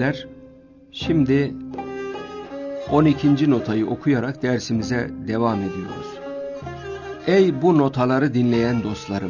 dinleyenler, şimdi 12. notayı okuyarak dersimize devam ediyoruz. Ey bu notaları dinleyen dostlarım!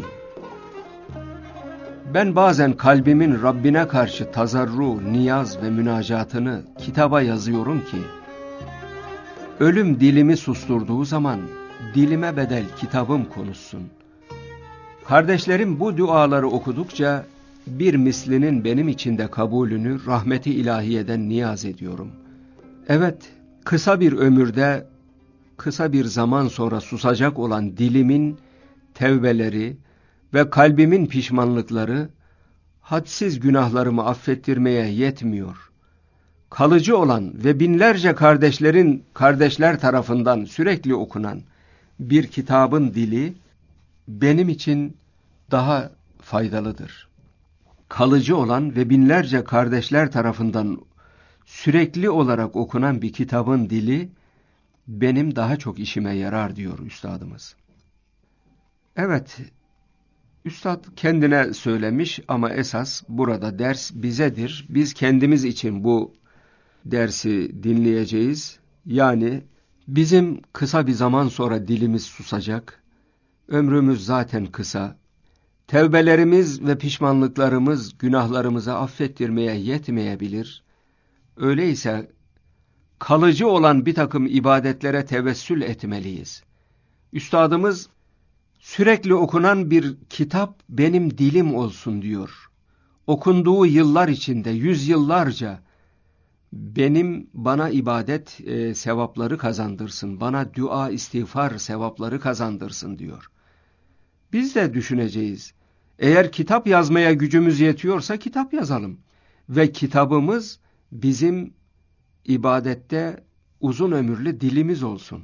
Ben bazen kalbimin Rabbine karşı tazarru, niyaz ve münacatını kitaba yazıyorum ki, ölüm dilimi susturduğu zaman dilime bedel kitabım konuşsun. Kardeşlerim bu duaları okudukça bir mislinin benim içinde kabulünü rahmeti ilahiyeden niyaz ediyorum. Evet, kısa bir ömürde, kısa bir zaman sonra susacak olan dilimin tevbeleri ve kalbimin pişmanlıkları hadsiz günahlarımı affettirmeye yetmiyor. Kalıcı olan ve binlerce kardeşler tarafından sürekli okunan bir kitabın dili benim için daha faydalıdır. Kalıcı olan ve binlerce kardeşler tarafından sürekli olarak okunan bir kitabın dili benim daha çok işime yarar diyor üstadımız. Evet, üstad kendine söylemiş ama esas burada ders bizedir. Biz kendimiz için bu dersi dinleyeceğiz. Yani bizim kısa bir zaman sonra dilimiz susacak. Ömrümüz zaten kısa. Tevbelerimiz ve pişmanlıklarımız günahlarımızı affettirmeye yetmeyebilir. Öyleyse kalıcı olan bir takım ibadetlere tevessül etmeliyiz. Üstadımız sürekli okunan bir kitap benim dilim olsun diyor. Okunduğu yıllar içinde, yüzyıllarca bana ibadet sevapları kazandırsın, bana dua, istiğfar sevapları kazandırsın diyor. Biz de düşüneceğiz. Eğer kitap yazmaya gücümüz yetiyorsa kitap yazalım. Ve kitabımız bizim ibadette uzun ömürlü dilimiz olsun.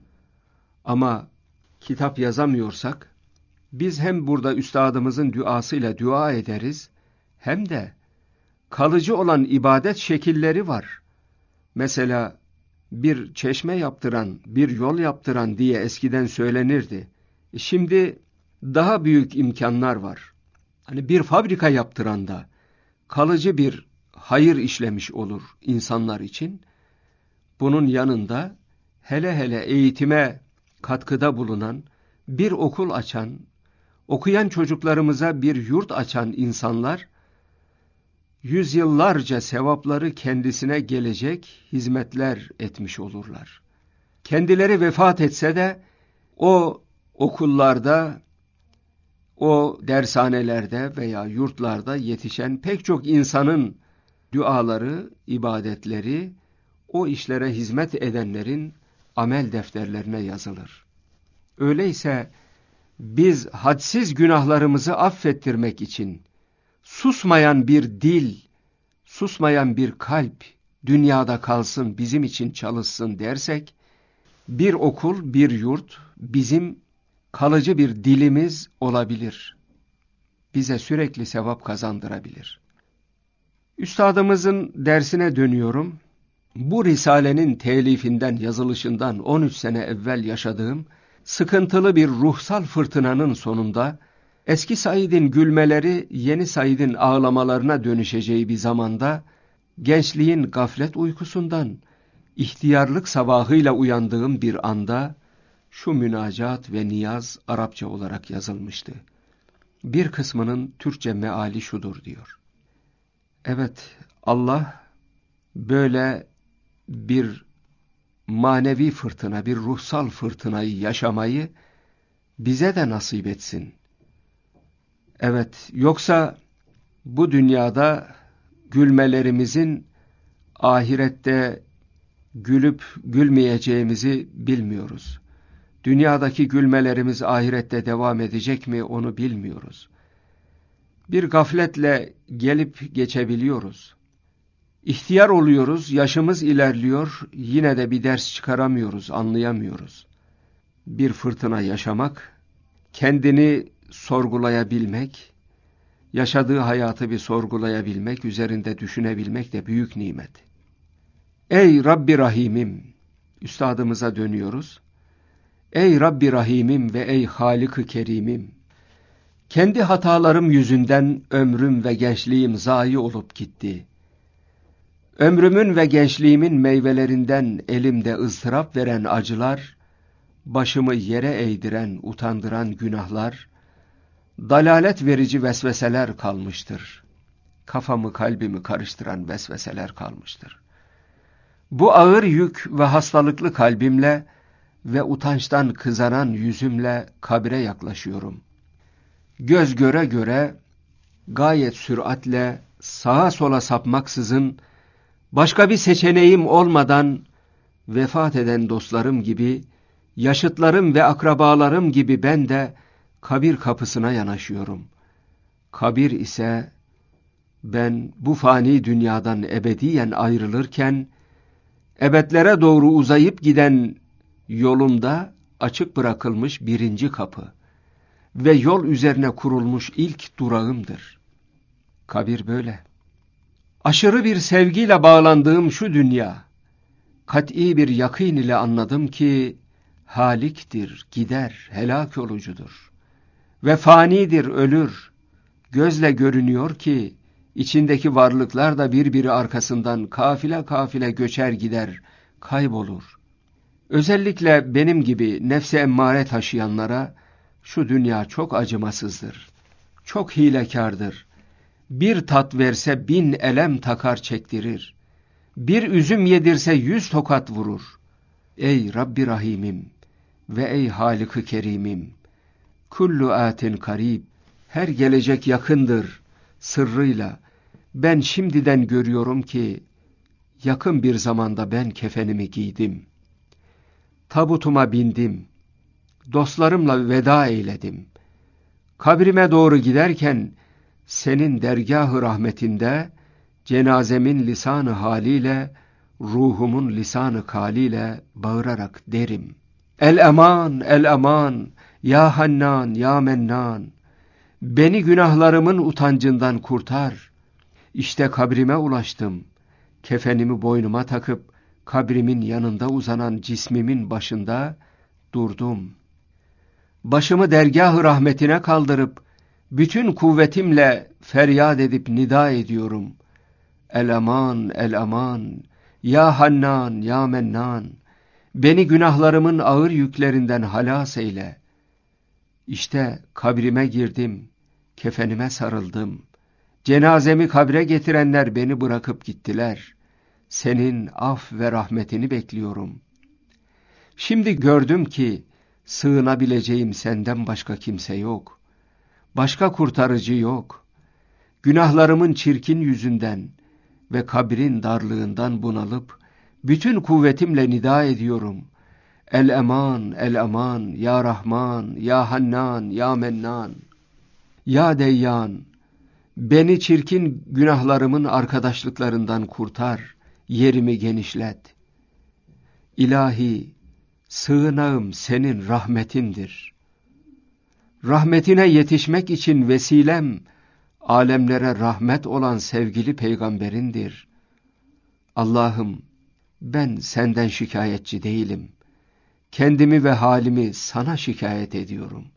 Ama kitap yazamıyorsak, biz hem burada üstadımızın duasıyla dua ederiz, hem de kalıcı olan ibadet şekilleri var. Mesela bir çeşme yaptıran, bir yol yaptıran diye eskiden söylenirdi. Şimdi daha büyük imkanlar var. Hani bir fabrika yaptıran da kalıcı bir hayır işlemiş olur insanlar için. Bunun yanında hele hele eğitime katkıda bulunan, bir okul açan, okuyan çocuklarımıza bir yurt açan insanlar, yüzyıllarca sevapları kendisine gelecek hizmetler etmiş olurlar. Kendileri vefat etse de o okullarda, o dershanelerde veya yurtlarda yetişen pek çok insanın duaları, ibadetleri, o işlere hizmet edenlerin amel defterlerine yazılır. Öyleyse biz hadsiz günahlarımızı affettirmek için susmayan bir dil, susmayan bir kalp dünyada kalsın, bizim için çalışsın dersek, bir okul, bir yurt bizim kalıcı bir dilimiz olabilir. Bize sürekli sevap kazandırabilir. Üstadımızın dersine dönüyorum. Bu risalenin telifinden, yazılışından 13 sene evvel yaşadığım sıkıntılı bir ruhsal fırtınanın sonunda, eski Said'in gülmeleri yeni Said'in ağlamalarına dönüşeceği bir zamanda, gençliğin gaflet uykusundan, ihtiyarlık sabahıyla uyandığım bir anda, şu münacat ve niyaz Arapça olarak yazılmıştı. Bir kısmının Türkçe meali şudur diyor. Evet, Allah böyle bir manevi fırtına, bir ruhsal fırtınayı yaşamayı bize de nasip etsin. Evet, yoksa bu dünyada gülmelerimizin ahirette gülüp gülmeyeceğimizi bilmiyoruz. Dünyadaki gülmelerimiz ahirette devam edecek mi onu bilmiyoruz. Bir gafletle gelip geçebiliyoruz. İhtiyar oluyoruz, yaşımız ilerliyor, yine de bir ders çıkaramıyoruz, anlayamıyoruz. Bir fırtına yaşamak, kendini sorgulayabilmek, yaşadığı hayatı bir sorgulayabilmek, üzerinde düşünebilmek de büyük nimet. Ey Rabbi Rahim'im, üstadımıza dönüyoruz. Ey Rabbi Rahim'im ve ey Halik-ı Kerim'im, kendi hatalarım yüzünden ömrüm ve gençliğim zayi olup gitti. Ömrümün ve gençliğimin meyvelerinden elimde ızdırap veren acılar, başımı yere eğdiren, utandıran günahlar, dalalet verici vesveseler kalmıştır. Kafamı, kalbimi karıştıran vesveseler kalmıştır. Bu ağır yük ve hastalıklı kalbimle ve utançtan kızaran yüzümle kabre yaklaşıyorum. Göz göre göre, gayet süratle sağa sola sapmaksızın, başka bir seçeneğim olmadan, vefat eden dostlarım gibi, yaşıtlarım ve akrabalarım gibi ben de kabir kapısına yanaşıyorum. Kabir ise, ben bu fani dünyadan ebediyen ayrılırken, ebedlere doğru uzayıp giden yolumda açık bırakılmış birinci kapı ve yol üzerine kurulmuş ilk durağımdır. Kabir böyle. Aşırı bir sevgiyle bağlandığım şu dünya, kat'i bir yakîn ile anladım ki, haliktir, gider, helak olucudur. Ve fanidir, ölür. Gözle görünüyor ki, içindeki varlıklar da birbiri arkasından kafile kafile göçer gider, kaybolur. Özellikle benim gibi nefse emmare taşıyanlara, şu dünya çok acımasızdır, çok hilekârdır. Bir tat verse 1000 elem takar çektirir. Bir üzüm yedirse 100 tokat vurur. Ey Rabbi Rahimim ve ey Halik-i Kerimim, kullu atin karib, her gelecek yakındır sırrıyla. Ben şimdiden görüyorum ki, yakın bir zamanda ben kefenimi giydim. Tabutuma bindim, dostlarımla veda eyledim. Kabrime doğru giderken, senin dergâh-ı rahmetinde, cenazemin lisan-ı haliyle, ruhumun lisan-ı kâliyle bağırarak derim: El eman, el eman, ya Hannan, ya Mennan, beni günahlarımın utancından kurtar. İşte kabrime ulaştım, kefenimi boynuma takıp, kabrimin yanında uzanan cismimin başında durdum. Başımı dergâh-ı rahmetine kaldırıp, bütün kuvvetimle feryat edip nida ediyorum. El eman, el eman, ya Hannan, ya Mennan, beni günahlarımın ağır yüklerinden halas eyle. İşte kabrime girdim, kefenime sarıldım. Cenazemi kabre getirenler beni bırakıp gittiler. Senin af ve rahmetini bekliyorum. Şimdi gördüm ki, sığınabileceğim senden başka kimse yok. Başka kurtarıcı yok. Günahlarımın çirkin yüzünden ve kabrin darlığından bunalıp, bütün kuvvetimle nida ediyorum. El eman, el eman, ya Rahman, ya Hannan, ya Mennan. Ya Deyyan, beni çirkin günahlarımın arkadaşlıklarından kurtar, yerimi genişlet. İlahi, sığınağım senin rahmetindir. Rahmetine yetişmek için vesilem, alemlere rahmet olan sevgili peygamberindir. Allah'ım, ben senden şikayetçi değilim. Kendimi ve halimi sana şikayet ediyorum.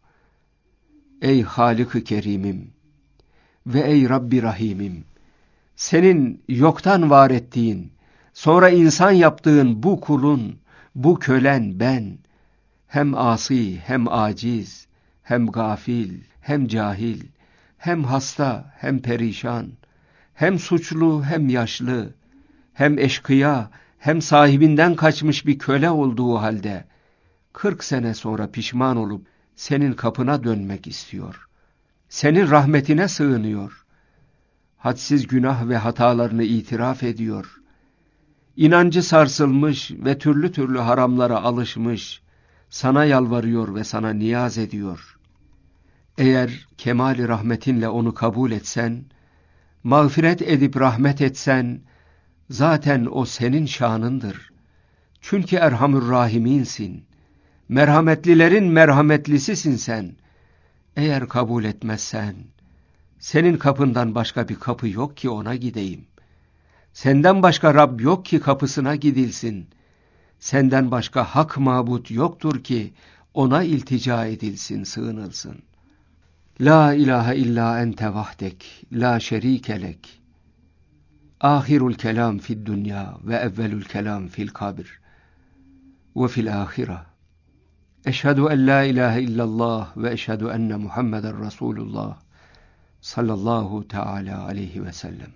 Ey Halik-i Kerimim ve ey Rabbi Rahimim, senin yoktan var ettiğin, sonra insan yaptığın bu kulun, bu kölen ben, hem asi, hem aciz, hem gafil, hem cahil, hem hasta, hem perişan, hem suçlu, hem yaşlı, hem eşkıya, hem sahibinden kaçmış bir köle olduğu halde, 40 sene sonra pişman olup senin kapına dönmek istiyor. Senin rahmetine sığınıyor. Hadsiz günah ve hatalarını itiraf ediyor. İnancı sarsılmış ve türlü türlü haramlara alışmış, sana yalvarıyor ve sana niyaz ediyor. Eğer kemali rahmetinle onu kabul etsen, mağfiret edip rahmet etsen, zaten o senin şanındır. Çünkü Erhamür Rahiminsin. Merhametlilerin merhametlisisin sen. Eğer kabul etmezsen, senin kapından başka bir kapı yok ki ona gideyim. Senden başka Rab yok ki kapısına gidilsin. Senden başka hak mabut yoktur ki ona iltica edilsin, sığınılsın. La ilahe illa ente vahdek, la şerikelek. ahirul kelam fid dünya ve evvelül kelam fil kabir ve fil ahire. Eşhedü en la ilahe illallah ve eşhedü enne Muhammeden Resulullah sallallahu teala aleyhi ve sellem.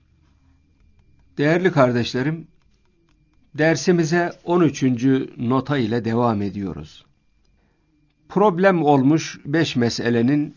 Değerli kardeşlerim, dersimize 13. nota ile devam ediyoruz. Problem olmuş 5 meselenin,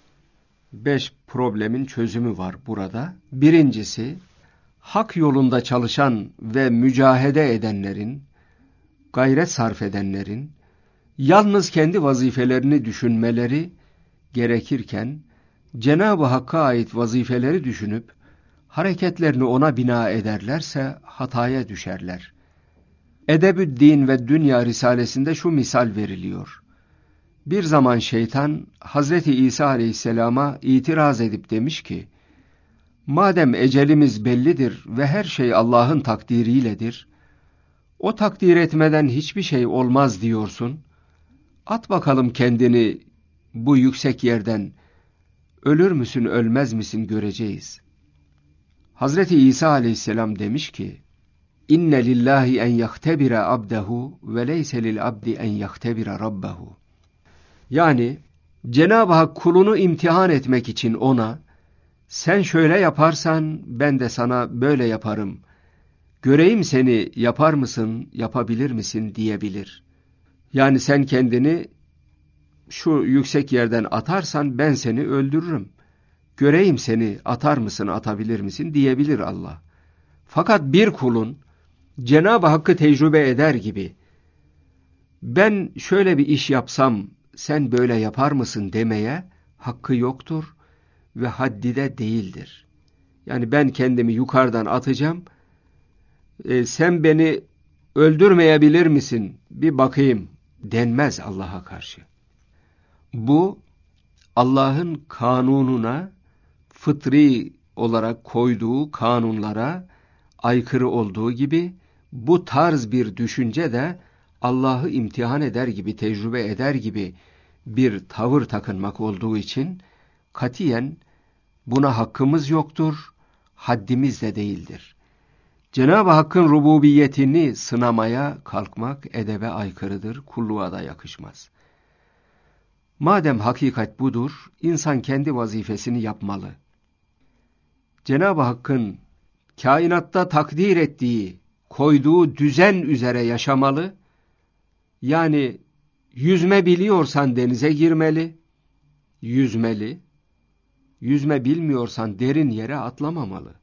5 problemin çözümü var burada. Birincisi, hak yolunda çalışan ve mücahede edenlerin, gayret sarf edenlerin, yalnız kendi vazifelerini düşünmeleri gerekirken, Cenab-ı Hakk'a ait vazifeleri düşünüp, hareketlerini ona bina ederlerse hataya düşerler. Edebü'd-Din ve Dünya Risalesinde şu misal veriliyor. Bir zaman şeytan, Hazreti İsa Aleyhisselam'a itiraz edip demiş ki, madem ecelimiz bellidir ve her şey Allah'ın takdiriyledir, o takdir etmeden hiçbir şey olmaz diyorsun, at bakalım kendini bu yüksek yerden, ölür müsün ölmez misin göreceğiz. Hazreti İsa Aleyhisselam demiş ki, İnne lillahi en yahtebire abdehu ve leyse lil abdi en yahtebire rabbehu. Yani Cenab-ı Hak kulunu imtihan etmek için ona, sen şöyle yaparsan ben de sana böyle yaparım, göreyim seni yapar mısın, yapabilir misin diyebilir. Yani sen kendini şu yüksek yerden atarsan ben seni öldürürüm, göreyim seni atar mısın, atabilir misin diyebilir Allah. Fakat bir kulun Cenab-ı Hakk'ı tecrübe eder gibi, ben şöyle bir iş yapsam sen böyle yapar mısın demeye hakkı yoktur ve haddi de değildir. Yani ben kendimi yukarıdan atacağım, sen beni öldürmeyebilir misin bir bakayım denmez Allah'a karşı. Bu Allah'ın kanununa, fıtri olarak koyduğu kanunlara aykırı olduğu gibi, bu tarz bir düşünce de Allah'ı imtihan eder gibi, tecrübe eder gibi bir tavır takınmak olduğu için katiyen buna hakkımız yoktur, haddimiz de değildir. Cenab-ı Hakk'ın rububiyetini sınamaya kalkmak edebe aykırıdır, kulluğa da yakışmaz. Madem hakikat budur, insan kendi vazifesini yapmalı. Cenab-ı Hakk'ın kainatta takdir ettiği, koyduğu düzen üzere yaşamalı. Yani yüzme biliyorsan denize girmeli, yüzmeli. Yüzme bilmiyorsan derin yere atlamamalı.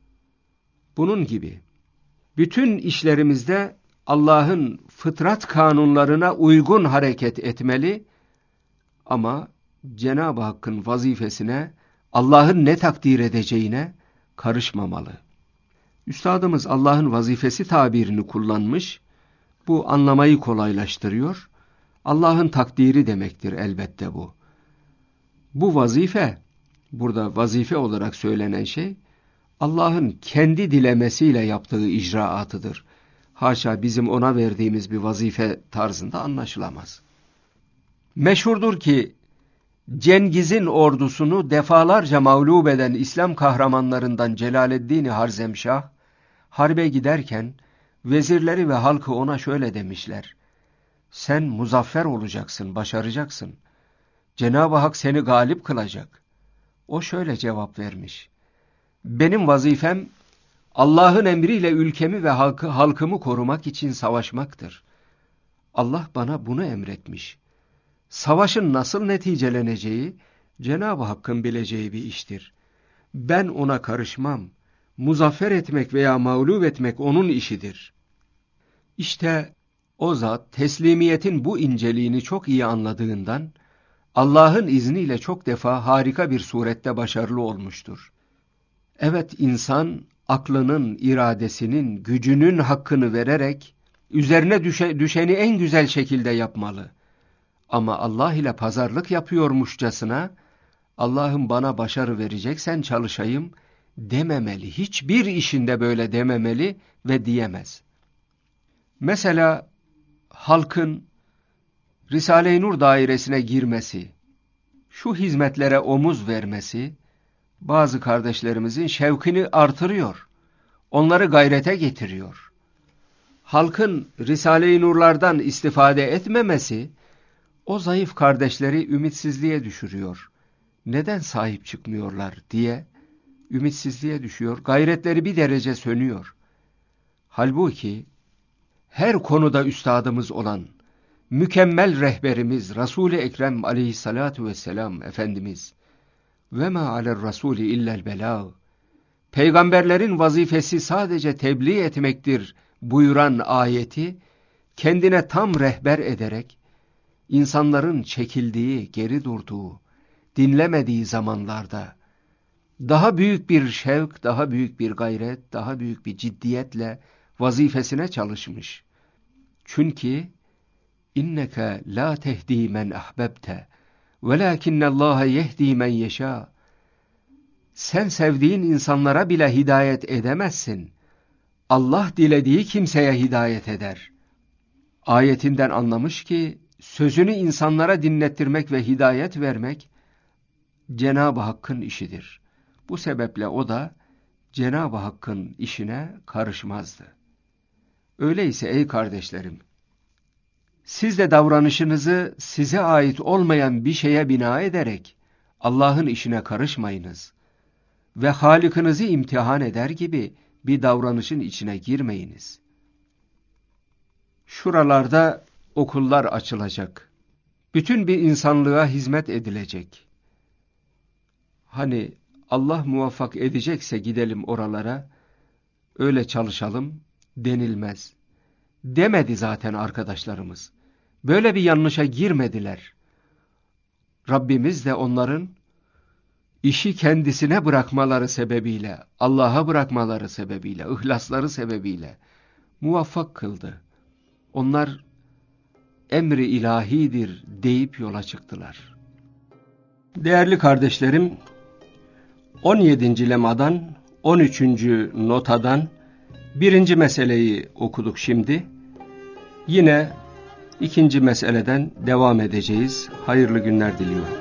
Bunun gibi bütün işlerimizde Allah'ın fıtrat kanunlarına uygun hareket etmeli ama Cenab-ı Hakk'ın vazifesine, Allah'ın ne takdir edeceğine karışmamalı. Üstadımız Allah'ın vazifesi tabirini kullanmış, bu anlamayı kolaylaştırıyor. Allah'ın takdiri demektir elbette bu. Bu vazife, burada vazife olarak söylenen şey, Allah'ın kendi dilemesiyle yaptığı icraatıdır. Haşa bizim ona verdiğimiz bir vazife tarzında anlaşılamaz. Meşhurdur ki, Cengiz'in ordusunu defalarca mağlup eden İslam kahramanlarından Celaleddin-i Harzemşah, harbe giderken, vezirleri ve halkı ona şöyle demişler: sen muzaffer olacaksın, başaracaksın. Cenab-ı Hak seni galip kılacak. O şöyle cevap vermiş: benim vazifem Allah'ın emriyle ülkemi ve halkımı korumak için savaşmaktır. Allah bana bunu emretmiş. Savaşın nasıl neticeleneceği Cenab-ı Hakk'ın bileceği bir iştir. Ben ona karışmam. Muzaffer etmek veya mağlup etmek onun işidir. İşte o zat teslimiyetin bu inceliğini çok iyi anladığından Allah'ın izniyle çok defa harika bir surette başarılı olmuştur. Evet, insan aklının, iradesinin, gücünün hakkını vererek üzerine düşeni en güzel şekilde yapmalı. Ama Allah ile pazarlık yapıyormuşçasına, Allah'ım bana başarı vereceksen çalışayım dememeli. Hiçbir işinde böyle dememeli ve diyemez. Mesela halkın Risale-i Nur dairesine girmesi, şu hizmetlere omuz vermesi, bazı kardeşlerimizin şevkini artırıyor. onları gayrete getiriyor. Halkın Risale-i Nurlardan istifade etmemesi, o zayıf kardeşleri ümitsizliğe düşürüyor. Neden sahip çıkmıyorlar diye ümitsizliğe düşüyor. Gayretleri bir derece sönüyor. Halbuki her konuda üstadımız olan mükemmel rehberimiz Resul-i Ekrem aleyhissalatu vesselam Efendimiz ve ma aler rasuli illel belâ, peygamberlerin vazifesi sadece tebliğ etmektir buyuran ayeti kendine tam rehber ederek insanların çekildiği, geri durduğu, dinlemediği zamanlarda daha büyük bir şevk, daha büyük bir gayret, daha büyük bir ciddiyetle vazifesine çalışmış. Çünkü inneke la tehdi men ahbebte velakinnallâhe yehdi men yeşâ. Sen sevdiğin insanlara bile hidayet edemezsin. Allah dilediği kimseye hidayet eder. Ayetinden anlamış ki sözünü insanlara dinlettirmek ve hidayet vermek Cenab-ı Hakk'ın işidir. Bu sebeple o da Cenab-ı Hakk'ın işine karışmazdı. Öyleyse ey kardeşlerim, siz de davranışınızı size ait olmayan bir şeye bina ederek Allah'ın işine karışmayınız ve Halık'ınızı imtihan eder gibi bir davranışın içine girmeyiniz. Şuralarda okullar açılacak. Bütün bir insanlığa hizmet edilecek. Hani Allah muvaffak edecekse gidelim oralara, öyle çalışalım denilmez. Demedi zaten arkadaşlarımız. Böyle bir yanlışa girmediler. Rabbimiz de onların işi kendisine bırakmaları sebebiyle, Allah'a bırakmaları sebebiyle, ihlasları sebebiyle muvaffak kıldı. Onlar emri ilahidir deyip yola çıktılar. Değerli kardeşlerim, 17. lemadan 13. notadan 1. meseleyi okuduk şimdi. Yine 2. meseleden devam edeceğiz. Hayırlı günler diliyorum.